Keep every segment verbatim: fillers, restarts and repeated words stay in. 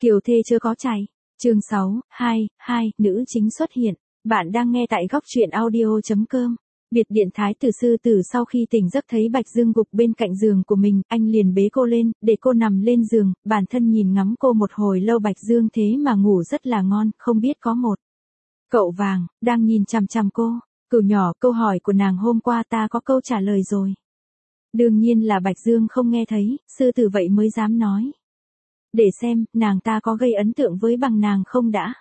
Kiều thê chưa có chày. Chương sáu, hai, hai, nữ chính xuất hiện. Bạn đang nghe tại góc truyện audio chấm com. Biệt điện thái tử sư tử sau khi tỉnh giấc thấy Bạch Dương gục bên cạnh giường của mình, anh liền bế cô lên, để cô nằm lên giường, bản thân nhìn ngắm cô một hồi lâu. Bạch Dương thế mà ngủ rất là ngon, không biết có một cậu vàng, đang nhìn chằm chằm cô. Cửu nhỏ, câu hỏi của nàng hôm qua ta có câu trả lời rồi. Đương nhiên là Bạch Dương không nghe thấy, sư tử vậy mới dám nói. Để xem, nàng ta có gây ấn tượng với bằng nàng không đã.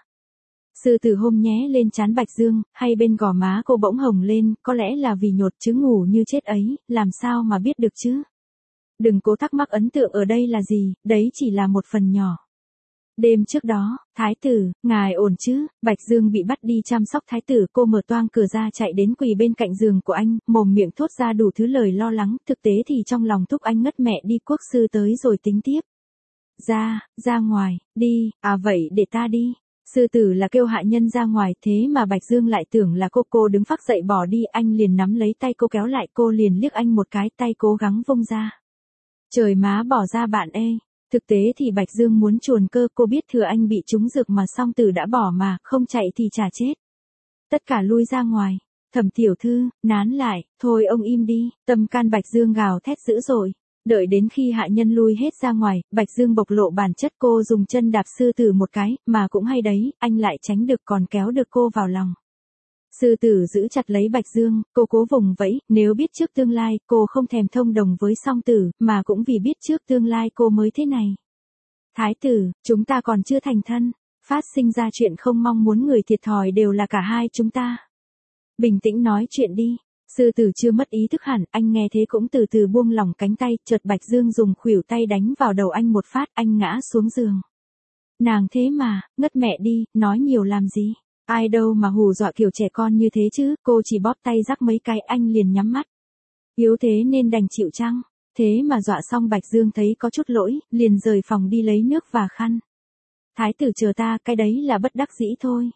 Sư tử hôm nhé lên trán Bạch Dương, hay bên gò má cô bỗng hồng lên, có lẽ là vì nhột chứ ngủ như chết ấy, làm sao mà biết được chứ. Đừng cố thắc mắc ấn tượng ở đây là gì, đấy chỉ là một phần nhỏ. Đêm trước đó, thái tử, ngài ổn chứ? Bạch Dương bị bắt đi chăm sóc thái tử, cô mở toang cửa ra chạy đến quỳ bên cạnh giường của anh, mồm miệng thốt ra đủ thứ lời lo lắng, thực tế thì trong lòng thúc anh ngất mẹ đi, quốc sư tới rồi tính tiếp. Ra, ra ngoài, đi, à vậy để ta đi. Sư tử là kêu hạ nhân ra ngoài, thế mà Bạch Dương lại tưởng là cô. Cô đứng phác dậy bỏ đi, anh liền nắm lấy tay cô kéo lại, cô liền liếc anh một cái, tay cố gắng vung ra. Trời má bỏ ra bạn ê. Thực tế thì Bạch Dương muốn chuồn cơ, cô biết thừa anh bị trúng dược mà song tử đã bỏ mà, không chạy thì chả chết. Tất cả lui ra ngoài. Thẩm tiểu thư, nán lại, thôi ông im đi. Tâm can Bạch Dương gào thét dữ dội. Đợi đến khi hạ nhân lui hết ra ngoài, Bạch Dương bộc lộ bản chất, cô dùng chân đạp sư tử một cái, mà cũng hay đấy, anh lại tránh được còn kéo được cô vào lòng. Sư tử giữ chặt lấy Bạch Dương, cô cố vùng vẫy, nếu biết trước tương lai, cô không thèm thông đồng với song tử, mà cũng vì biết trước tương lai cô mới thế này. Thái tử, chúng ta còn chưa thành thân, phát sinh ra chuyện không mong muốn người thiệt thòi đều là cả hai chúng ta. Bình tĩnh nói chuyện đi. Sư tử chưa mất ý thức hẳn, anh nghe thế cũng từ từ buông lỏng cánh tay, chợt Bạch Dương dùng khuỷu tay đánh vào đầu anh một phát, anh ngã xuống giường. Nàng thế mà, ngất mẹ đi, nói nhiều làm gì, ai đâu mà hù dọa kiểu trẻ con như thế chứ, cô chỉ bóp tay rắc mấy cái anh liền nhắm mắt. Yếu thế nên đành chịu chăng, thế mà dọa xong Bạch Dương thấy có chút lỗi, liền rời phòng đi lấy nước và khăn. Thái tử chờ ta, cái đấy là bất đắc dĩ thôi.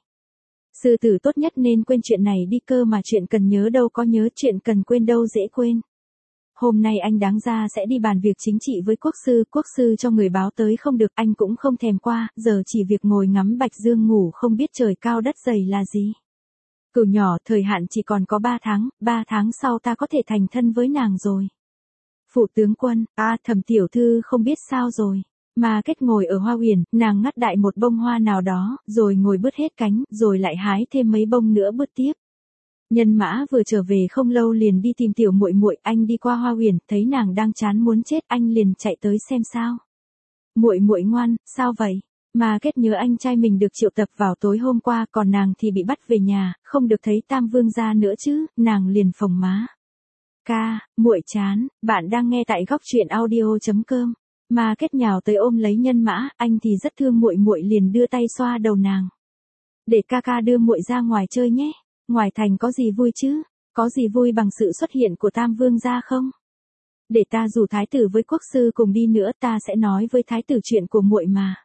Sư tử tốt nhất nên quên chuyện này đi cơ mà, chuyện cần nhớ đâu có nhớ, chuyện cần quên đâu dễ quên. Hôm nay anh đáng ra sẽ đi bàn việc chính trị với quốc sư, quốc sư cho người báo tới không được, anh cũng không thèm qua, giờ chỉ việc ngồi ngắm Bạch Dương ngủ không biết trời cao đất dày là gì. Cửu nhỏ, thời hạn chỉ còn có ba tháng, ba tháng sau ta có thể thành thân với nàng rồi. Phụ tướng quân, à Thẩm tiểu thư không biết sao rồi. Mà Kết ngồi ở hoa huyền, nàng ngắt đại một bông hoa nào đó, rồi ngồi bứt hết cánh, rồi lại hái thêm mấy bông nữa bứt tiếp. Nhân Mã vừa trở về không lâu liền đi tìm tiểu muội muội, anh đi qua hoa huyền, thấy nàng đang chán muốn chết, anh liền chạy tới xem sao. Muội muội ngoan, sao vậy? Mà Kết nhớ anh trai mình được triệu tập vào tối hôm qua, còn nàng thì bị bắt về nhà, không được thấy Tam Vương gia nữa chứ, nàng liền phồng má. Ca, muội chán, bạn đang nghe tại góc truyện audio chấm com. Mà Kết nhào tới ôm lấy Nhân Mã, anh thì rất thương muội muội liền đưa tay xoa đầu nàng. Để ca ca đưa muội ra ngoài chơi nhé, ngoài thành có gì vui chứ, có gì vui bằng sự xuất hiện của Tam Vương gia không? Để ta rủ thái tử với quốc sư cùng đi nữa, ta sẽ nói với thái tử chuyện của muội mà.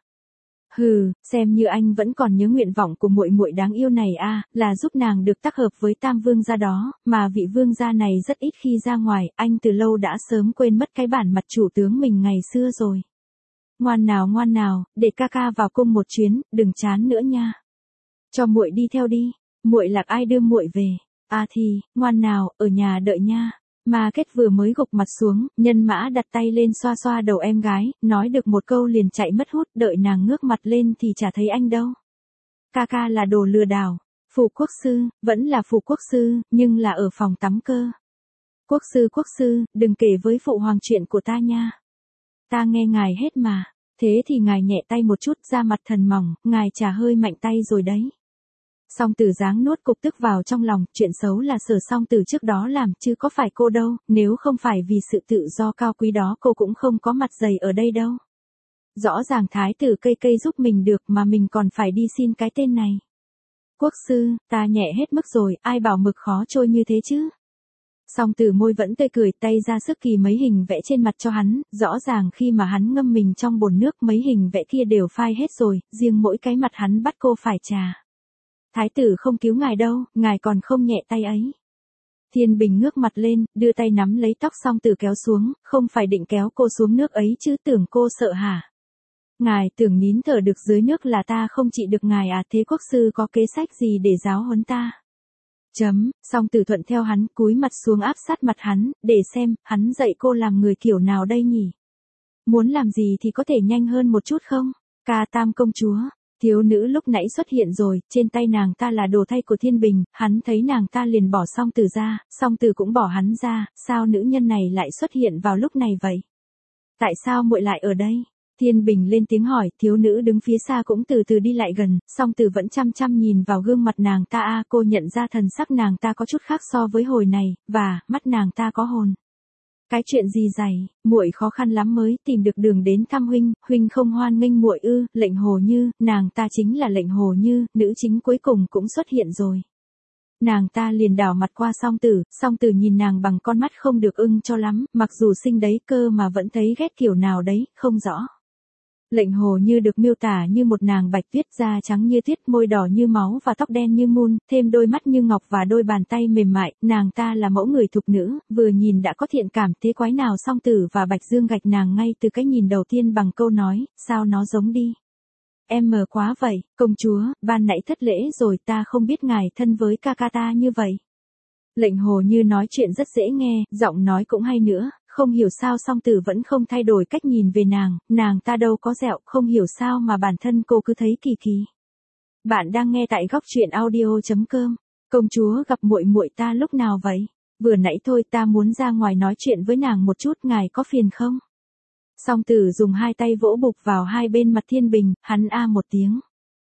Hừ, xem như anh vẫn còn nhớ nguyện vọng của muội muội đáng yêu này à, là giúp nàng được tác hợp với Tam Vương gia đó, mà vị vương gia này rất ít khi ra ngoài, anh từ lâu đã sớm quên mất cái bản mặt chủ tướng mình ngày xưa rồi. Ngoan nào ngoan nào, để ca ca vào cung một chuyến, đừng chán nữa nha. Cho muội đi theo đi, muội lạc ai đưa muội về, à thì, ngoan nào, ở nhà đợi nha. Mà Kết vừa mới gục mặt xuống, Nhân Mã đặt tay lên xoa xoa đầu em gái, nói được một câu liền chạy mất hút, đợi nàng ngước mặt lên thì chả thấy anh đâu. Ca ca là đồ lừa đảo, phù quốc sư, vẫn là phù quốc sư, nhưng là ở phòng tắm cơ. Quốc sư quốc sư, đừng kể với phụ hoàng chuyện của ta nha. Ta nghe ngài hết mà, thế thì ngài nhẹ tay một chút, ra mặt thần mỏng, ngài chả hơi mạnh tay rồi đấy. Song tử giáng nuốt cục tức vào trong lòng, chuyện xấu là Sở song tử trước đó làm chứ có phải cô đâu, nếu không phải vì sự tự do cao quý đó cô cũng không có mặt dày ở đây đâu. Rõ ràng thái tử cây cây giúp mình được mà mình còn phải đi xin cái tên này. Quốc sư, ta nhẹ hết mức rồi, ai bảo mực khó trôi như thế chứ. Song tử môi vẫn tươi cười, tay ra sức kỳ mấy hình vẽ trên mặt cho hắn, rõ ràng khi mà hắn ngâm mình trong bồn nước mấy hình vẽ kia đều phai hết rồi, riêng mỗi cái mặt hắn bắt cô phải trà. Thái tử không cứu ngài đâu, ngài còn không nhẹ tay ấy. Thiên Bình ngước mặt lên, đưa tay nắm lấy tóc song tử kéo xuống, không phải định kéo cô xuống nước ấy chứ, tưởng cô sợ hả? ngài tưởng nín thở được dưới nước là ta không trị được ngài à, thế quốc sư có kế sách gì để giáo huấn ta? Chấm, song tử thuận theo hắn, cúi mặt xuống áp sát mặt hắn, để xem, hắn dạy cô làm người kiểu nào đây nhỉ? Muốn làm gì thì có thể nhanh hơn một chút không? Ca Tam công chúa, thiếu nữ lúc nãy xuất hiện rồi, trên tay nàng ta là đồ thay của Thiên Bình, hắn thấy nàng ta liền bỏ song tử ra, song tử cũng bỏ hắn ra, sao nữ nhân này lại xuất hiện vào lúc này vậy? Tại sao muội lại ở đây? Thiên Bình lên tiếng hỏi, thiếu nữ đứng phía xa cũng từ từ đi lại gần, song tử vẫn chăm chăm nhìn vào gương mặt nàng ta, a cô nhận ra thần sắc nàng ta có chút khác so với hồi này, và, mắt nàng ta có hồn. Cái chuyện gì dày, muội khó khăn lắm mới tìm được đường đến thăm huynh, huynh không hoan nghênh muội ư? Lệnh Hồ Như, nàng ta chính là Lệnh Hồ Như, nữ chính cuối cùng cũng xuất hiện rồi. Nàng ta liền đảo mặt qua song tử, song tử nhìn nàng bằng con mắt không được ưng cho lắm, mặc dù xinh đấy cơ mà vẫn thấy ghét kiểu nào đấy, không rõ. Lệnh Hồ Như được miêu tả như một nàng bạch tuyết, da trắng như tuyết, môi đỏ như máu và tóc đen như mun, thêm đôi mắt như ngọc và đôi bàn tay mềm mại, nàng ta là mẫu người thục nữ, vừa nhìn đã có thiện cảm, thế quái nào song tử và Bạch Dương gạch nàng ngay từ cái nhìn đầu tiên bằng câu nói, sao nó giống đi. Em mờ quá vậy, công chúa, ban nãy thất lễ rồi, ta không biết ngài thân với ca ca ta như vậy. Lệnh Hồ Như nói chuyện rất dễ nghe, giọng nói cũng hay nữa, không hiểu sao song tử vẫn không thay đổi cách nhìn về nàng, nàng ta đâu có dẹo, không hiểu sao mà bản thân cô cứ thấy kỳ kỳ. Bạn đang nghe tại góc truyện audio chấm com. Công chúa gặp muội muội ta lúc nào vậy? Vừa nãy thôi, ta muốn ra ngoài nói chuyện với nàng một chút, ngài có phiền không? Song tử dùng hai tay vỗ bục vào hai bên mặt Thiên Bình, hắn a một tiếng.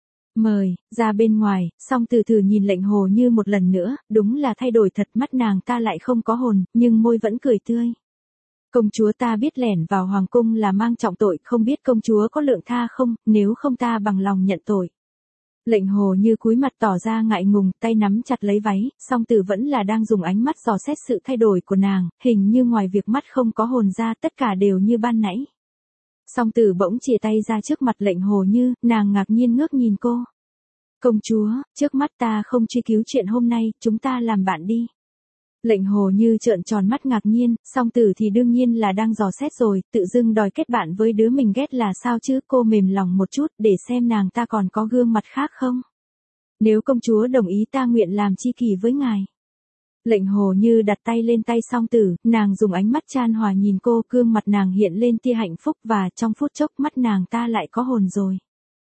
Mời, ra bên ngoài, song tử thử nhìn Lệnh Hồ Như một lần nữa, đúng là thay đổi thật, mắt nàng ta lại không có hồn, nhưng môi vẫn cười tươi. Công chúa ta biết lẻn vào hoàng cung là mang trọng tội, không biết công chúa có lượng tha không, nếu không ta bằng lòng nhận tội. Lệnh Hồ Như cúi mặt tỏ ra ngại ngùng, tay nắm chặt lấy váy, song tử vẫn là đang dùng ánh mắt dò xét sự thay đổi của nàng, hình như ngoài việc mắt không có hồn ra, tất cả đều như ban nãy. Song tử bỗng chìa tay ra trước mặt Lệnh Hồ Như, nàng ngạc nhiên ngước nhìn cô. Công chúa, trước mắt ta không truy cứu chuyện hôm nay, chúng ta làm bạn đi. Lệnh Hồ Như trợn tròn mắt ngạc nhiên, song tử thì đương nhiên là đang dò xét rồi, tự dưng đòi kết bạn với đứa mình ghét là sao chứ, cô mềm lòng một chút, để xem nàng ta còn có gương mặt khác không. Nếu công chúa đồng ý ta nguyện làm tri kỷ với ngài. Lệnh Hồ Như đặt tay lên tay song tử, nàng dùng ánh mắt chan hòa nhìn cô, gương mặt nàng hiện lên tia hạnh phúc và trong phút chốc mắt nàng ta lại có hồn rồi.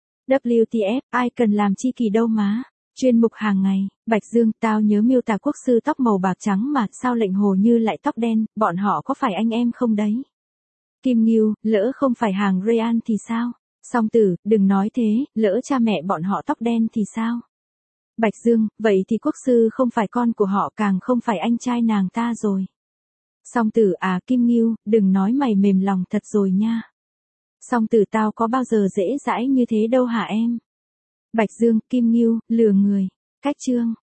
W T F, ai cần làm tri kỷ đâu má. Chuyên mục hàng ngày, Bạch Dương, tao nhớ miêu tả quốc sư tóc màu bạc trắng mà, sao Lệnh Hồ Như lại tóc đen, bọn họ có phải anh em không đấy? Kim Ngưu, lỡ không phải hàng Rayan thì sao? Song tử, đừng nói thế, lỡ cha mẹ bọn họ tóc đen thì sao? Bạch Dương, vậy thì quốc sư không phải con của họ, càng không phải anh trai nàng ta rồi. Song tử, à Kim Ngưu, đừng nói mày mềm lòng thật rồi nha. Song tử, tao có bao giờ dễ dãi như thế đâu hả em? Bạch Dương, Kim Ngưu, lừa người. Cách chương.